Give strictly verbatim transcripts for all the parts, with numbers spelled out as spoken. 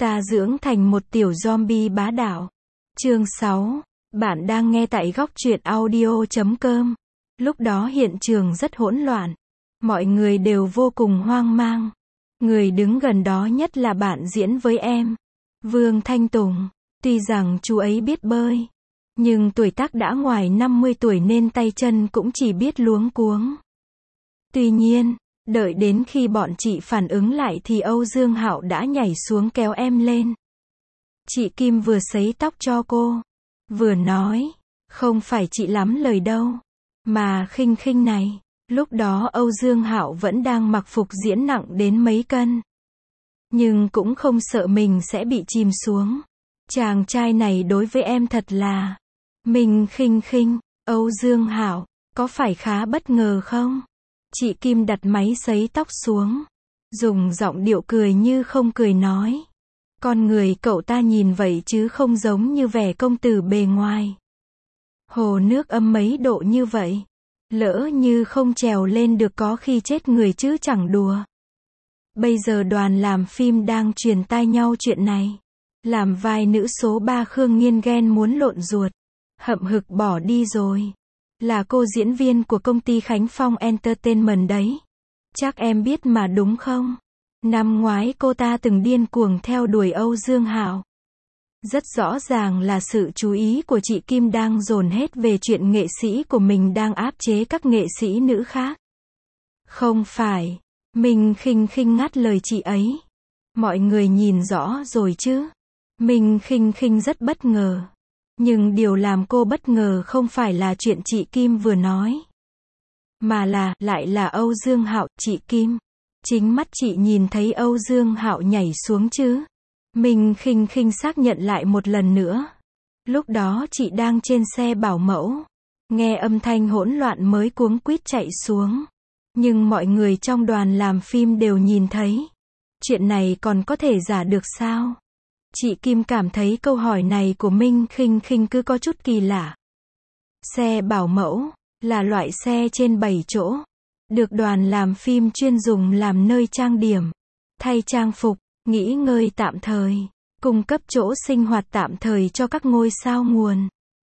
Ta dưỡng thành một tiểu zombie bá đạo. Chương sáu. Bạn đang nghe tại góc truyện audio chấm com. Lúc đó hiện trường rất hỗn loạn. Mọi người đều vô cùng hoang mang. Người đứng gần đó nhất là bạn diễn với em, Vương Thanh Tùng. Tuy rằng chú ấy biết bơi, nhưng tuổi tác đã ngoài năm mươi tuổi nên tay chân cũng chỉ biết luống cuống. Tuy nhiên, đợi đến khi bọn chị phản ứng lại thì Âu Dương Hạo đã nhảy xuống kéo em lên. Chị Kim vừa sấy tóc cho cô, vừa nói, không phải chị lắm lời đâu, mà Khinh Khinh này. Lúc đó Âu Dương Hạo vẫn đang mặc phục diễn nặng đến mấy cân, nhưng cũng không sợ mình sẽ bị chìm xuống. Chàng trai này đối với em thật là... Mình Khinh Khinh, Âu Dương Hạo, có phải khá bất ngờ không? Chị Kim đặt máy sấy tóc xuống, dùng giọng điệu cười như không cười nói. Con người cậu ta nhìn vậy chứ không giống như vẻ công tử bề ngoài. Hồ nước âm mấy độ như vậy, lỡ như không trèo lên được có khi chết người chứ chẳng đùa. Bây giờ đoàn làm phim đang truyền tai nhau chuyện này. Làm vai nữ số ba Khương Nghiên ghen muốn lộn ruột, hậm hực bỏ đi rồi. Là cô diễn viên của công ty Khánh Phong Entertainment đấy. Chắc em biết mà đúng không? Năm ngoái cô ta từng điên cuồng theo đuổi Âu Dương Hạo. Rất rõ ràng là sự chú ý của chị Kim đang dồn hết về chuyện nghệ sĩ của mình đang áp chế các nghệ sĩ nữ khác. Không phải, mình Khinh Khinh ngắt lời chị ấy. Mọi người nhìn rõ rồi chứ. Mình Khinh Khinh rất bất ngờ. Nhưng điều làm cô bất ngờ không phải là chuyện chị Kim vừa nói, mà là, lại là Âu Dương Hạo. Chị Kim, chính mắt chị nhìn thấy Âu Dương Hạo nhảy xuống chứ? Mình Khinh Khinh xác nhận lại một lần nữa. Lúc đó chị đang trên xe bảo mẫu, nghe âm thanh hỗn loạn mới cuống quýt chạy xuống. Nhưng mọi người trong đoàn làm phim đều nhìn thấy. Chuyện này còn có thể giả được sao? Chị Kim cảm thấy câu hỏi này của Minh Khinh Khinh cứ có chút kỳ lạ. Xe bảo mẫu là loại xe trên bảy chỗ, được đoàn làm phim chuyên dùng làm nơi trang điểm, thay trang phục, nghỉ ngơi tạm thời, cung cấp chỗ sinh hoạt tạm thời cho các ngôi sao nguồn.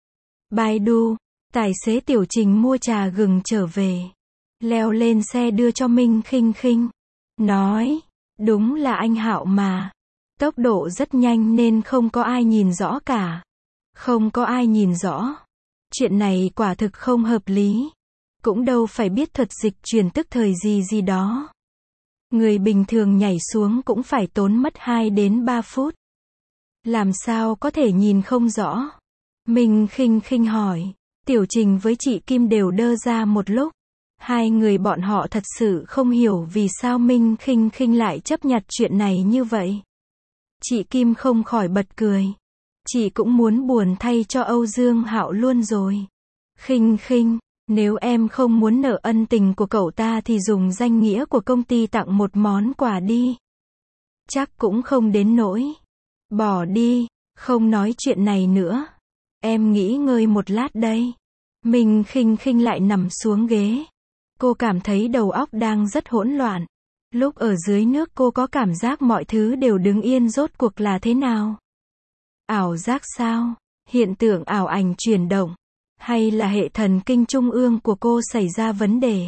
Baidu, tài xế Tiểu Trình mua trà gừng trở về, leo lên xe đưa cho Minh Khinh Khinh, nói, đúng là anh Hạo mà. Tốc độ rất nhanh nên không có ai nhìn rõ cả. Không có ai nhìn rõ. Chuyện này quả thực không hợp lý. Cũng đâu phải biết thuật dịch chuyển tức thời gì gì đó. Người bình thường nhảy xuống cũng phải tốn mất hai đến ba phút. Làm sao có thể nhìn không rõ? Mình Khinh Khinh hỏi. Tiểu Trình với chị Kim đều đơ ra một lúc. Hai người bọn họ thật sự không hiểu vì sao Minh Khinh Khinh lại chấp nhận chuyện này như vậy. Chị Kim không khỏi bật cười. Chị cũng muốn buồn thay cho Âu Dương Hạo luôn rồi. Khinh Khinh, nếu em không muốn nợ ân tình của cậu ta thì dùng danh nghĩa của công ty tặng một món quà đi. Chắc cũng không đến nỗi. Bỏ đi, không nói chuyện này nữa. Em nghỉ ngơi một lát đây. Mình Khinh Khinh lại nằm xuống ghế. Cô cảm thấy đầu óc đang rất hỗn loạn. Lúc ở dưới nước cô có cảm giác mọi thứ đều đứng yên, rốt cuộc là thế nào? Ảo giác sao? Hiện tượng ảo ảnh chuyển động? Hay là hệ thần kinh trung ương của cô xảy ra vấn đề?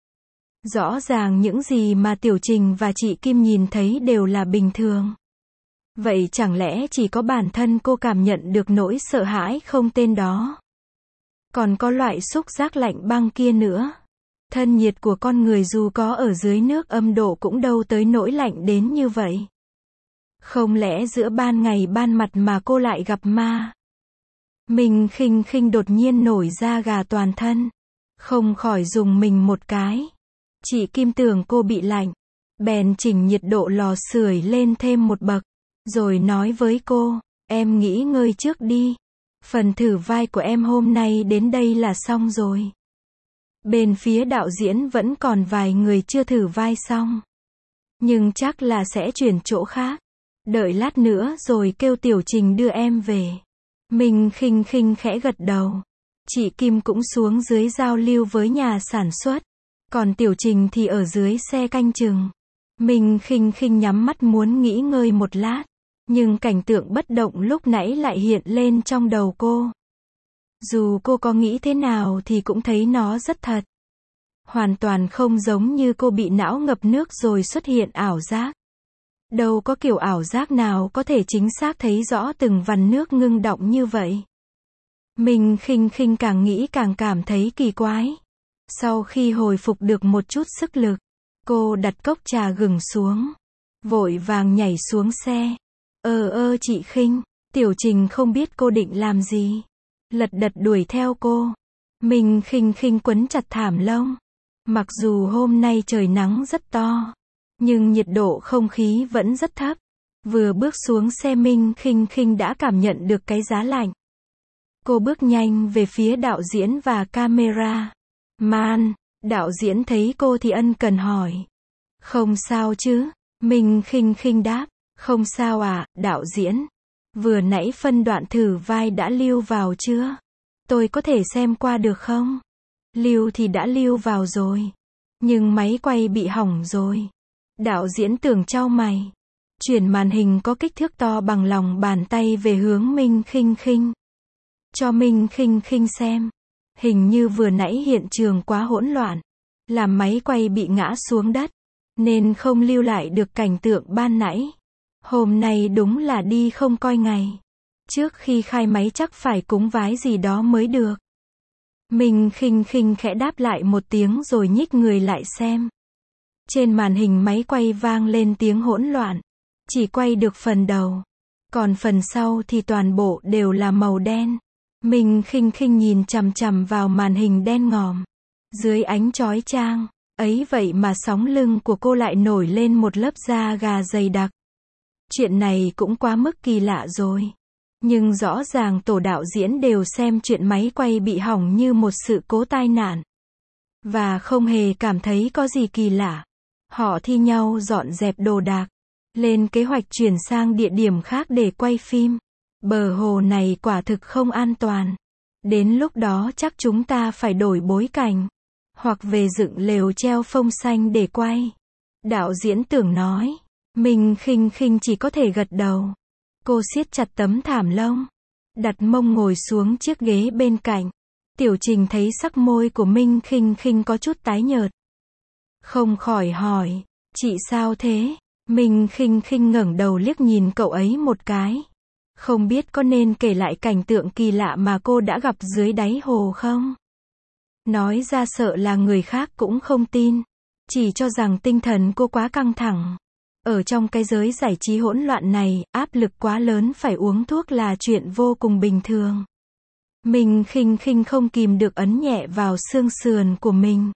Rõ ràng những gì mà Tiểu Trình và chị Kim nhìn thấy đều là bình thường. Vậy chẳng lẽ chỉ có bản thân cô cảm nhận được nỗi sợ hãi không tên đó? Còn có loại xúc giác lạnh băng kia nữa. Thân nhiệt của con người dù có ở dưới nước âm độ cũng đâu tới nỗi lạnh đến như vậy. Không lẽ giữa ban ngày ban mặt mà cô lại gặp ma? Mình Khinh Khinh đột nhiên nổi da gà toàn thân. Không khỏi dùng mình một cái. Chị Kim tưởng cô bị lạnh. Bèn chỉnh nhiệt độ lò sưởi lên thêm một bậc. Rồi nói với cô, em nghỉ ngơi trước đi. Phần thử vai của em hôm nay đến đây là xong rồi. Bên phía đạo diễn vẫn còn vài người chưa thử vai xong. Nhưng chắc là sẽ chuyển chỗ khác. Đợi lát nữa rồi kêu Tiểu Trình đưa em về. Mình Khinh Khinh khẽ gật đầu. Chị Kim cũng xuống dưới giao lưu với nhà sản xuất. Còn Tiểu Trình thì ở dưới xe canh chừng. Mình Khinh Khinh nhắm mắt muốn nghỉ ngơi một lát. Nhưng cảnh tượng bất động lúc nãy lại hiện lên trong đầu cô. Dù cô có nghĩ thế nào thì cũng thấy nó rất thật. Hoàn toàn không giống như cô bị não ngập nước rồi xuất hiện ảo giác. Đâu có kiểu ảo giác nào có thể chính xác thấy rõ từng vằn nước ngưng đọng như vậy. Mình khinh khinh càng nghĩ càng cảm thấy kỳ quái. Sau khi hồi phục được một chút sức lực, cô đặt cốc trà gừng xuống, vội vàng nhảy xuống xe. Ơ ơ chị Khinh, Tiểu Trình không biết cô định làm gì, lật đật đuổi theo cô. Mình khinh khinh quấn chặt thảm lông. Mặc dù hôm nay trời nắng rất to, nhưng nhiệt độ không khí vẫn rất thấp. Vừa bước xuống xe Minh khinh khinh đã cảm nhận được cái giá lạnh. Cô bước nhanh về phía đạo diễn và camera. Man, đạo diễn thấy cô thì ân cần hỏi. Không sao chứ? Minh khinh khinh đáp. Không sao à, đạo diễn. Vừa nãy phân đoạn thử vai đã lưu vào chưa? Tôi có thể xem qua được không? Lưu thì đã lưu vào rồi. Nhưng máy quay bị hỏng rồi. Đạo diễn Tưởng chau mày. Chuyển màn hình có kích thước to bằng lòng bàn tay về hướng Minh khinh khinh. Cho Minh khinh khinh xem. Hình như vừa nãy hiện trường quá hỗn loạn, làm máy quay bị ngã xuống đất, nên không lưu lại được cảnh tượng ban nãy. Hôm nay đúng là đi không coi ngày. Trước khi khai máy chắc phải cúng vái gì đó mới được. Mình khinh khinh khẽ đáp lại một tiếng rồi nhích người lại xem. Trên màn hình máy quay vang lên tiếng hỗn loạn. Chỉ quay được phần đầu. Còn phần sau thì toàn bộ đều là màu đen. Mình khinh khinh nhìn chằm chằm vào màn hình đen ngòm. Dưới ánh chói chang, ấy vậy mà sóng lưng của cô lại nổi lên một lớp da gà dày đặc. Chuyện này cũng quá mức kỳ lạ rồi. Nhưng rõ ràng tổ đạo diễn đều xem chuyện máy quay bị hỏng như một sự cố tai nạn. Và không hề cảm thấy có gì kỳ lạ. Họ thi nhau dọn dẹp đồ đạc, lên kế hoạch chuyển sang địa điểm khác để quay phim. Bờ hồ này quả thực không an toàn. Đến lúc đó chắc chúng ta phải đổi bối cảnh. Hoặc về dựng lều treo phông xanh để quay. Đạo diễn Tưởng nói. Mình khinh khinh chỉ có thể gật đầu. Cô siết chặt tấm thảm lông. Đặt mông ngồi xuống chiếc ghế bên cạnh. Tiểu Trình thấy sắc môi của Minh khinh khinh có chút tái nhợt. Không khỏi hỏi. Chị sao thế? Minh khinh khinh ngẩng đầu liếc nhìn cậu ấy một cái. Không biết có nên kể lại cảnh tượng kỳ lạ mà cô đã gặp dưới đáy hồ không? Nói ra sợ là người khác cũng không tin. Chỉ cho rằng tinh thần cô quá căng thẳng. Ở trong cái giới giải trí hỗn loạn này, áp lực quá lớn phải uống thuốc là chuyện vô cùng bình thường. Mình khinh khinh không kìm được ấn nhẹ vào xương sườn của mình.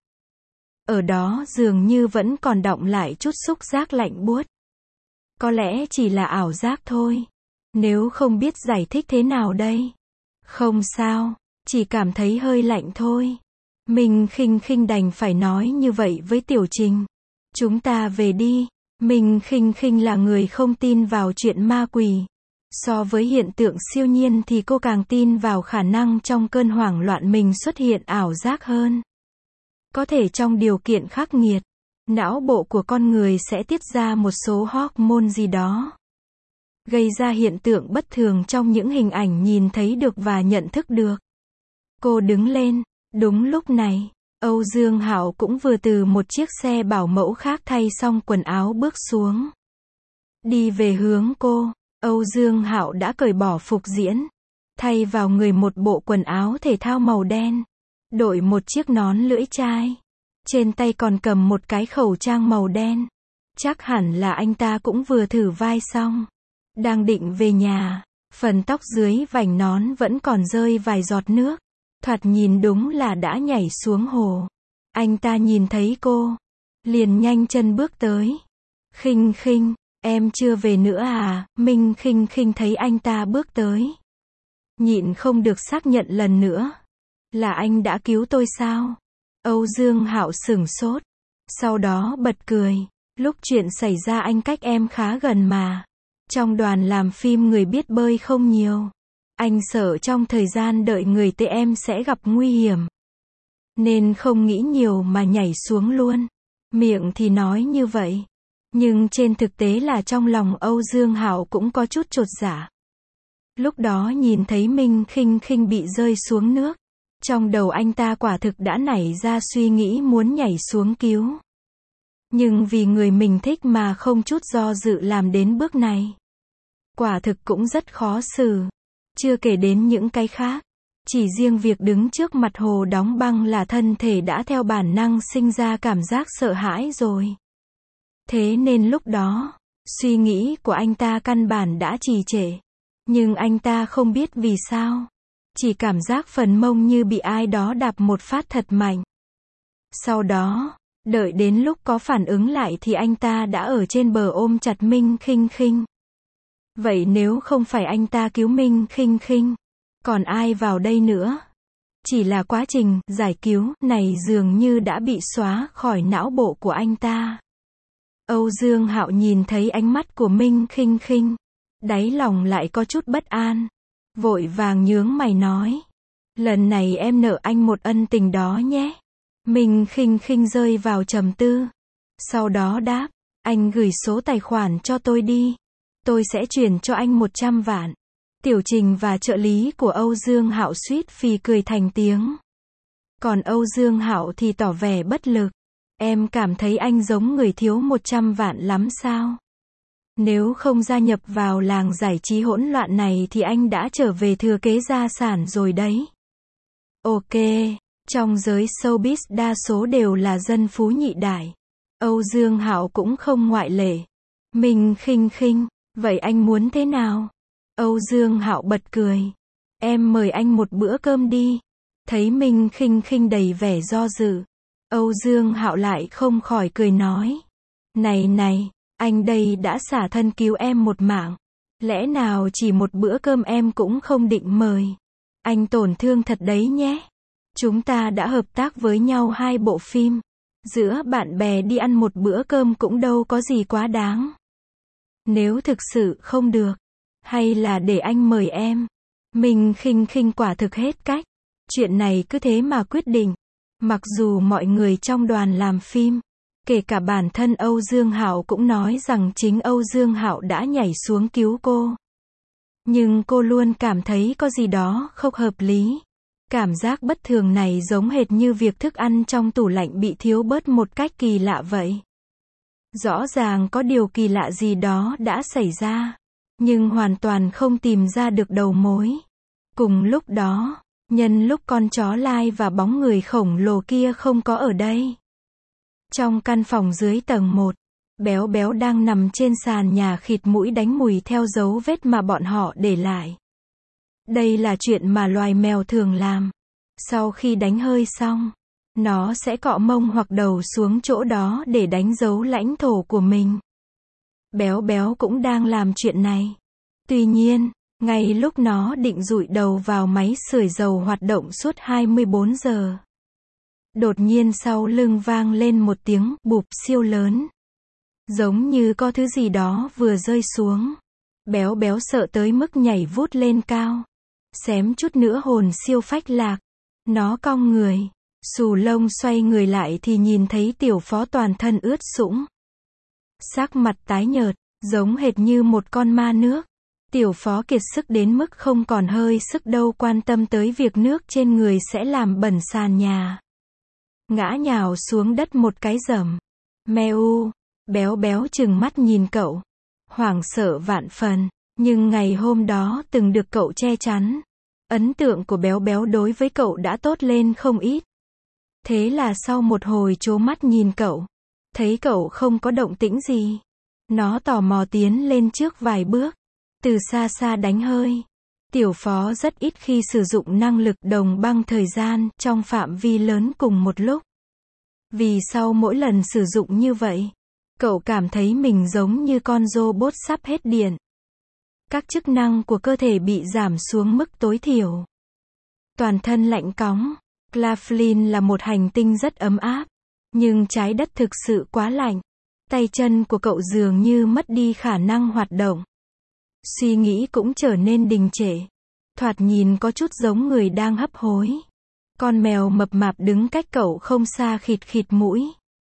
Ở đó dường như vẫn còn đọng lại chút xúc giác lạnh buốt. Có lẽ chỉ là ảo giác thôi. Nếu không biết giải thích thế nào đây? Không sao, chỉ cảm thấy hơi lạnh thôi. Mình khinh khinh đành phải nói như vậy với Tiểu Trình. Chúng ta về đi. Mình khinh khinh là người không tin vào chuyện ma quỷ. So với hiện tượng siêu nhiên thì cô càng tin vào khả năng trong cơn hoảng loạn mình xuất hiện ảo giác hơn. Có thể trong điều kiện khắc nghiệt, não bộ của con người sẽ tiết ra một số hormone gì đó, gây ra hiện tượng bất thường trong những hình ảnh nhìn thấy được và nhận thức được. Cô đứng lên. Đúng lúc này, Âu Dương Hạo cũng vừa từ một chiếc xe bảo mẫu khác thay xong quần áo bước xuống. Đi về hướng cô, Âu Dương Hạo đã cởi bỏ phục diễn, thay vào người một bộ quần áo thể thao màu đen, đội một chiếc nón lưỡi chai, trên tay còn cầm một cái khẩu trang màu đen. Chắc hẳn là anh ta cũng vừa thử vai xong, đang định về nhà. Phần tóc dưới vành nón vẫn còn rơi vài giọt nước, thoạt nhìn đúng là đã nhảy xuống hồ. Anh ta nhìn thấy cô, liền nhanh chân bước tới. Khinh khinh, em chưa về nữa à? Minh khinh khinh thấy anh ta bước tới, nhịn không được xác nhận lần nữa. Là anh đã cứu tôi sao? Âu Dương Hạo sửng sốt, sau đó bật cười. Lúc chuyện xảy ra anh cách em khá gần mà. Trong đoàn làm phim người biết bơi không nhiều. Anh sợ trong thời gian đợi người tê em sẽ gặp nguy hiểm, nên không nghĩ nhiều mà nhảy xuống luôn. Miệng thì nói như vậy, Nhưng trên thực tế là trong lòng Âu Dương Hạo cũng có chút chột dạ. Lúc đó nhìn thấy Minh Khinh Khinh bị rơi xuống nước, trong đầu anh ta quả thực đã nảy ra suy nghĩ muốn nhảy xuống cứu. Nhưng vì người mình thích mà không chút do dự làm đến bước này. Quả thực cũng rất khó xử. Chưa kể đến những cái khác. Chỉ riêng việc đứng trước mặt hồ đóng băng là thân thể đã theo bản năng sinh ra cảm giác sợ hãi rồi. Thế nên lúc đó, suy nghĩ của anh ta căn bản đã trì trệ. Nhưng anh ta không biết vì sao. Chỉ cảm giác phần mông như bị ai đó đạp một phát thật mạnh. Sau đó, đợi đến lúc có phản ứng lại thì anh ta đã ở trên bờ ôm chặt Minh Khinh Khinh. Vậy nếu không phải anh ta cứu Minh Khinh Khinh, còn ai vào đây nữa? Chỉ là quá trình giải cứu này dường như đã bị xóa khỏi não bộ của anh ta. Âu Dương Hạo nhìn thấy ánh mắt của Minh Khinh Khinh, đáy lòng lại có chút bất an, vội vàng nhướng mày nói: "Lần này em nợ anh một ân tình đó nhé." Minh Khinh Khinh rơi vào trầm tư, sau đó đáp: "Anh gửi số tài khoản cho tôi đi, tôi sẽ chuyển cho anh một trăm vạn." Tiểu Trình và trợ lý của Âu Dương Hạo suýt phì cười thành tiếng. Còn Âu Dương Hạo thì tỏ vẻ bất lực. "Em cảm thấy anh giống người thiếu một trăm vạn lắm sao? Nếu không gia nhập vào làng giải trí hỗn loạn này thì anh đã trở về thừa kế gia sản rồi đấy." Ok, trong giới showbiz đa số đều là dân phú nhị đại. Âu Dương Hạo cũng không ngoại lệ. Minh Khinh Khinh, vậy anh muốn thế nào? Âu Dương Hạo bật cười. "Em mời anh một bữa cơm đi." Thấy Minh Khinh Khinh đầy vẻ do dự, Âu Dương Hạo lại không khỏi cười nói: "Này này, anh đây đã xả thân cứu em một mạng. Lẽ nào chỉ một bữa cơm em cũng không định mời? Anh tổn thương thật đấy nhé. Chúng ta đã hợp tác với nhau hai bộ phim. Giữa bạn bè đi ăn một bữa cơm cũng đâu có gì quá đáng. Nếu thực sự không được, hay là để anh mời em." Minh Khinh Khinh quả thực hết cách. Chuyện này cứ thế mà quyết định. Mặc dù mọi người trong đoàn làm phim, kể cả bản thân Âu Dương Hạo cũng nói rằng chính Âu Dương Hạo đã nhảy xuống cứu cô. Nhưng cô luôn cảm thấy có gì đó không hợp lý. Cảm giác bất thường này giống hệt như việc thức ăn trong tủ lạnh bị thiếu bớt một cách kỳ lạ vậy. Rõ ràng có điều kỳ lạ gì đó đã xảy ra, nhưng hoàn toàn không tìm ra được đầu mối. Cùng lúc đó, nhân lúc con chó Lai và bóng người khổng lồ kia không có ở đây, trong căn phòng dưới tầng một, Béo Béo đang nằm trên sàn nhà khịt mũi đánh mùi theo dấu vết mà bọn họ để lại. Đây là chuyện mà loài mèo thường làm. Sau khi đánh hơi xong, nó sẽ cọ mông hoặc đầu xuống chỗ đó để đánh dấu lãnh thổ của mình. Béo Béo cũng đang làm chuyện này. Tuy nhiên, ngay lúc nó định dụi đầu vào máy sưởi dầu hoạt động suốt hai mươi bốn giờ, đột nhiên sau lưng vang lên một tiếng bụp siêu lớn. Giống như có thứ gì đó vừa rơi xuống. Béo Béo sợ tới mức nhảy vút lên cao. Xém chút nữa hồn siêu phách lạc. Nó cong người, xù lông xoay người lại thì nhìn thấy Tiểu Phó toàn thân ướt sũng. Sắc mặt tái nhợt, giống hệt như một con ma nước. Tiểu Phó kiệt sức đến mức không còn hơi sức đâu quan tâm tới việc nước trên người sẽ làm bẩn sàn nhà. Ngã nhào xuống đất một cái rầm. Meo. Béo Béo trừng mắt nhìn cậu, hoảng sợ vạn phần. Nhưng ngày hôm đó từng được cậu che chắn, ấn tượng của Béo Béo đối với cậu đã tốt lên không ít. Thế là sau một hồi trố mắt nhìn cậu, thấy cậu không có động tĩnh gì, nó tò mò tiến lên trước vài bước, từ xa xa đánh hơi. Tiểu Phó rất ít khi sử dụng năng lực đồng băng thời gian trong phạm vi lớn cùng một lúc. Vì sau mỗi lần sử dụng như vậy, cậu cảm thấy mình giống như con robot sắp hết điện. Các chức năng của cơ thể bị giảm xuống mức tối thiểu. Toàn thân lạnh cóng. Claflin là một hành tinh rất ấm áp, nhưng trái đất thực sự quá lạnh. Tay chân của cậu dường như mất đi khả năng hoạt động. Suy nghĩ cũng trở nên đình trệ. Thoạt nhìn có chút giống người đang hấp hối. Con mèo mập mạp đứng cách cậu không xa khịt khịt mũi.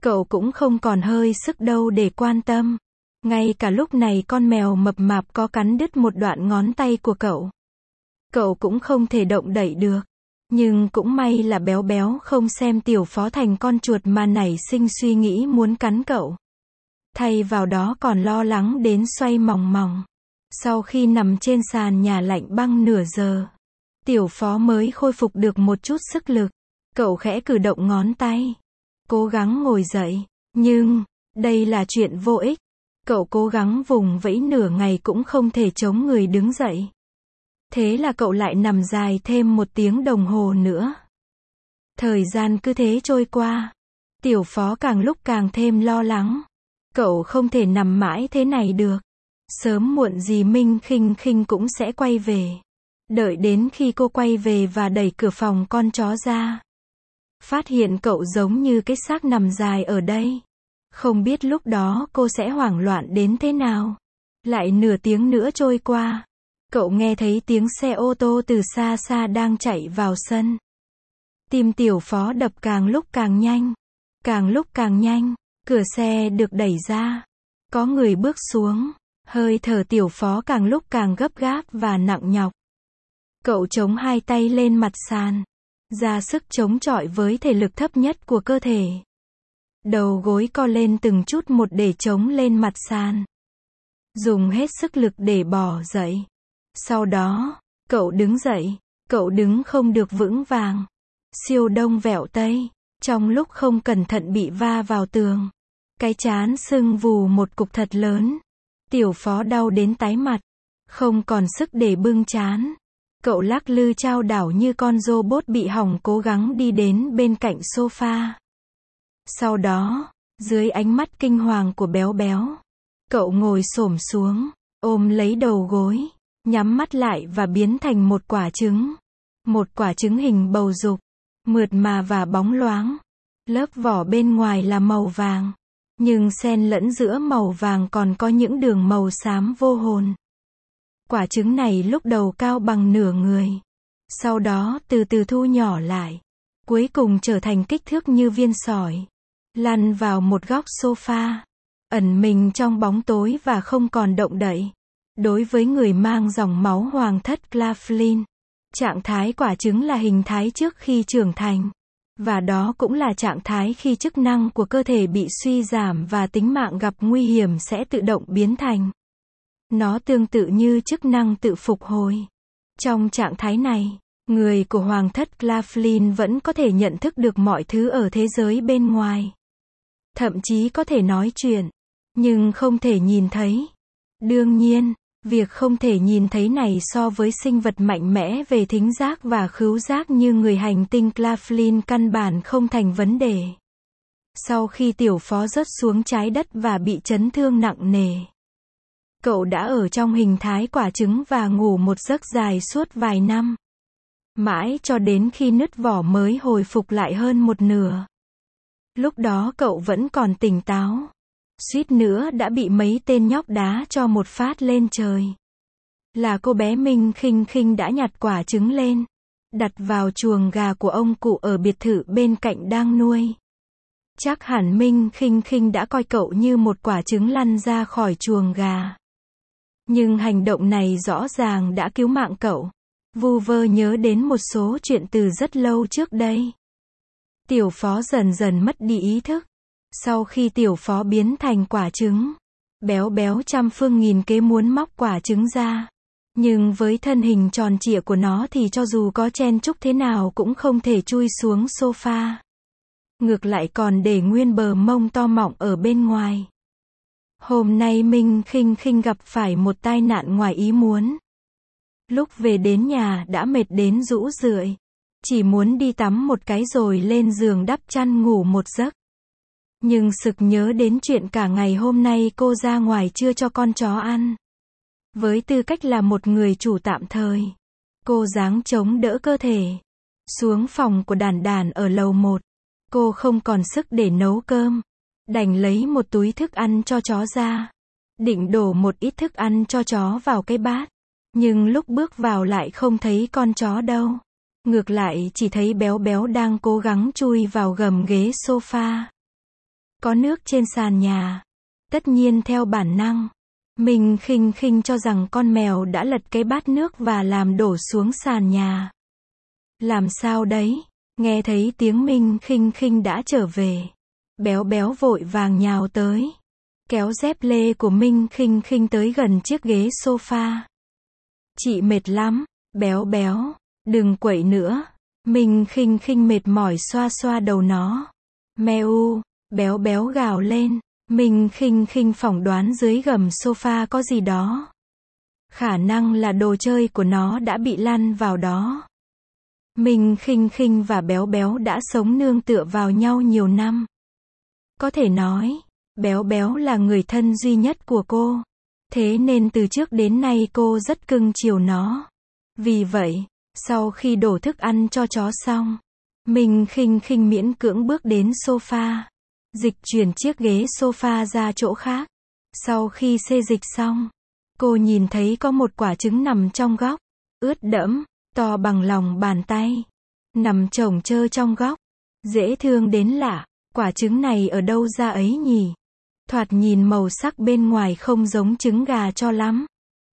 Cậu cũng không còn hơi sức đâu để quan tâm. Ngay cả lúc này con mèo mập mạp có cắn đứt một đoạn ngón tay của cậu. Cậu cũng không thể động đậy được. Nhưng cũng may là Béo Béo không xem Tiểu Phó thành con chuột mà nảy sinh suy nghĩ muốn cắn cậu. Thay vào đó còn lo lắng đến xoay mòng mòng. Sau khi nằm trên sàn nhà lạnh băng nửa giờ, Tiểu Phó mới khôi phục được một chút sức lực. Cậu khẽ cử động ngón tay, cố gắng ngồi dậy. Nhưng, đây là chuyện vô ích. Cậu cố gắng vùng vẫy nửa ngày cũng không thể chống người đứng dậy. Thế là cậu lại nằm dài thêm một tiếng đồng hồ nữa. Thời gian cứ thế trôi qua. Tiểu Phó càng lúc càng thêm lo lắng. Cậu không thể nằm mãi thế này được. Sớm muộn gì Minh Khinh Khinh cũng sẽ quay về. Đợi đến khi cô quay về và đẩy cửa phòng con chó ra, phát hiện cậu giống như cái xác nằm dài ở đây. Không biết lúc đó cô sẽ hoảng loạn đến thế nào. Lại nửa tiếng nữa trôi qua. Cậu nghe thấy tiếng xe ô tô từ xa xa đang chạy vào sân. Tim Tiểu Phó đập càng lúc càng nhanh. Càng lúc càng nhanh. Cửa xe được đẩy ra. Có người bước xuống. Hơi thở Tiểu Phó càng lúc càng gấp gáp và nặng nhọc. Cậu chống hai tay lên mặt sàn. Ra sức chống chọi với thể lực thấp nhất của cơ thể. Đầu gối co lên từng chút một để chống lên mặt sàn. Dùng hết sức lực để bò dậy. Sau đó, cậu đứng dậy. Cậu đứng không được vững vàng. Siêu đông vẹo tây. Trong lúc không cẩn thận bị va vào tường. Cái trán sưng vù một cục thật lớn. Tiểu Phó đau đến tái mặt. Không còn sức để bưng trán. Cậu lắc lư chao đảo như con robot bị hỏng cố gắng đi đến bên cạnh sofa. Sau đó, dưới ánh mắt kinh hoàng của Béo Béo, cậu ngồi xổm xuống, ôm lấy đầu gối, nhắm mắt lại và biến thành một quả trứng. Một quả trứng hình bầu dục, mượt mà và bóng loáng. Lớp vỏ bên ngoài là màu vàng, nhưng xen lẫn giữa màu vàng còn có những đường màu xám vô hồn. Quả trứng này lúc đầu cao bằng nửa người. Sau đó từ từ thu nhỏ lại. Cuối cùng trở thành kích thước như viên sỏi. Lăn vào một góc sofa. Ẩn mình trong bóng tối và không còn động đậy. Đối với người mang dòng máu hoàng thất Claflin, trạng thái quả trứng là hình thái trước khi trưởng thành. Và đó cũng là trạng thái khi chức năng của cơ thể bị suy giảm và tính mạng gặp nguy hiểm sẽ tự động biến thành. Nó tương tự như chức năng tự phục hồi. Trong trạng thái này, người của hoàng thất Claflin vẫn có thể nhận thức được mọi thứ ở thế giới bên ngoài. Thậm chí có thể nói chuyện, nhưng không thể nhìn thấy. Đương nhiên, việc không thể nhìn thấy này so với sinh vật mạnh mẽ về thính giác và khứu giác như người hành tinh Claflin căn bản không thành vấn đề. Sau khi Tiểu Phó rớt xuống trái đất và bị chấn thương nặng nề, cậu đã ở trong hình thái quả trứng và ngủ một giấc dài suốt vài năm. Mãi cho đến khi nứt vỏ mới hồi phục lại hơn một nửa. Lúc đó cậu vẫn còn tỉnh táo. Suýt nữa đã bị mấy tên nhóc đá cho một phát lên trời. Là cô bé Minh Khinh Khinh đã nhặt quả trứng lên, đặt vào chuồng gà của ông cụ ở biệt thự bên cạnh đang nuôi. Chắc hẳn Minh Khinh Khinh đã coi cậu như một quả trứng lăn ra khỏi chuồng gà. Nhưng hành động này rõ ràng đã cứu mạng cậu. Vu vơ nhớ đến một số chuyện từ rất lâu trước đây. Tiểu Phó dần dần mất đi ý thức. Sau khi Tiểu Phó biến thành quả trứng, Béo Béo trăm phương nghìn kế muốn móc quả trứng ra. Nhưng với thân hình tròn trịa của nó thì cho dù có chen chúc thế nào cũng không thể chui xuống sofa. Ngược lại còn để nguyên bờ mông to mọng ở bên ngoài. Hôm nay Minh Khinh Khinh gặp phải một tai nạn ngoài ý muốn. Lúc về đến nhà đã mệt đến rũ rượi. Chỉ muốn đi tắm một cái rồi lên giường đắp chăn ngủ một giấc. Nhưng sực nhớ đến chuyện cả ngày hôm nay cô ra ngoài chưa cho con chó ăn. Với tư cách là một người chủ tạm thời, cô giáng chống đỡ cơ thể. Xuống phòng của Đàn Đàn ở lầu một. Cô không còn sức để nấu cơm. Đành lấy một túi thức ăn cho chó ra. Định đổ một ít thức ăn cho chó vào cái bát. Nhưng lúc bước vào lại không thấy con chó đâu. Ngược lại chỉ thấy Béo Béo đang cố gắng chui vào gầm ghế sofa. có nước trên sàn nhà. Tất nhiên theo bản năng, Minh Khinh Khinh cho rằng con mèo đã lật cái bát nước và làm đổ xuống sàn nhà. Làm sao đấy? Nghe thấy tiếng Minh Khinh Khinh đã trở về. Béo Béo vội vàng nhào tới, kéo dép lê của Minh Khinh Khinh tới gần chiếc ghế sofa. Chị mệt lắm, Béo Béo, đừng quậy nữa. Minh Khinh Khinh mệt mỏi xoa xoa đầu nó. Meo, Béo Béo gào lên. Minh Khinh Khinh phỏng đoán dưới gầm sofa có gì đó. Khả năng là đồ chơi của nó đã bị lăn vào đó. Minh Khinh Khinh và Béo Béo đã sống nương tựa vào nhau nhiều năm. Có thể nói, Béo Béo là người thân duy nhất của cô. Thế nên từ trước đến nay cô rất cưng chiều nó. Vì vậy, sau khi đổ thức ăn cho chó xong, Minh Khinh Khinh miễn cưỡng bước đến sofa, dịch chuyển chiếc ghế sofa ra chỗ khác. Sau khi xê dịch xong, cô nhìn thấy có một quả trứng nằm trong góc, ướt đẫm, to bằng lòng bàn tay, nằm chồng chơ trong góc, dễ thương đến lạ. Quả trứng này ở đâu ra ấy nhỉ? Thoạt nhìn màu sắc bên ngoài không giống trứng gà cho lắm.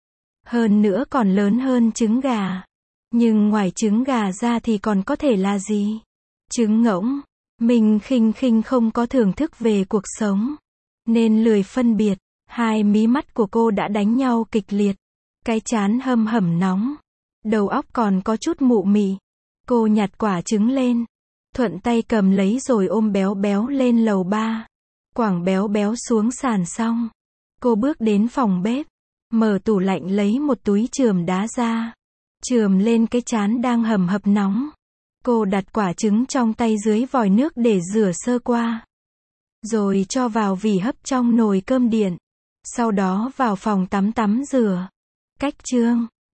Hơn nữa còn lớn hơn trứng gà. Nhưng ngoài trứng gà ra thì còn có thể là gì? Trứng ngỗng. Minh Khinh Khinh không có thưởng thức về cuộc sống, nên lười phân biệt. Hai mí mắt của cô đã đánh nhau kịch liệt. Cái trán hâm hẩm nóng. Đầu óc còn có chút mụ mị. Cô nhặt quả trứng lên, thuận tay cầm lấy rồi ôm Béo Béo lên lầu ba. Quẳng Béo Béo xuống sàn xong, cô bước đến phòng bếp, mở tủ lạnh lấy một túi chườm đá ra, chườm lên cái trán đang hầm hập nóng. Cô đặt quả trứng trong tay dưới vòi nước để rửa sơ qua, rồi cho vào vỉ hấp trong nồi cơm điện. Sau đó vào phòng tắm tắm rửa. Cách chương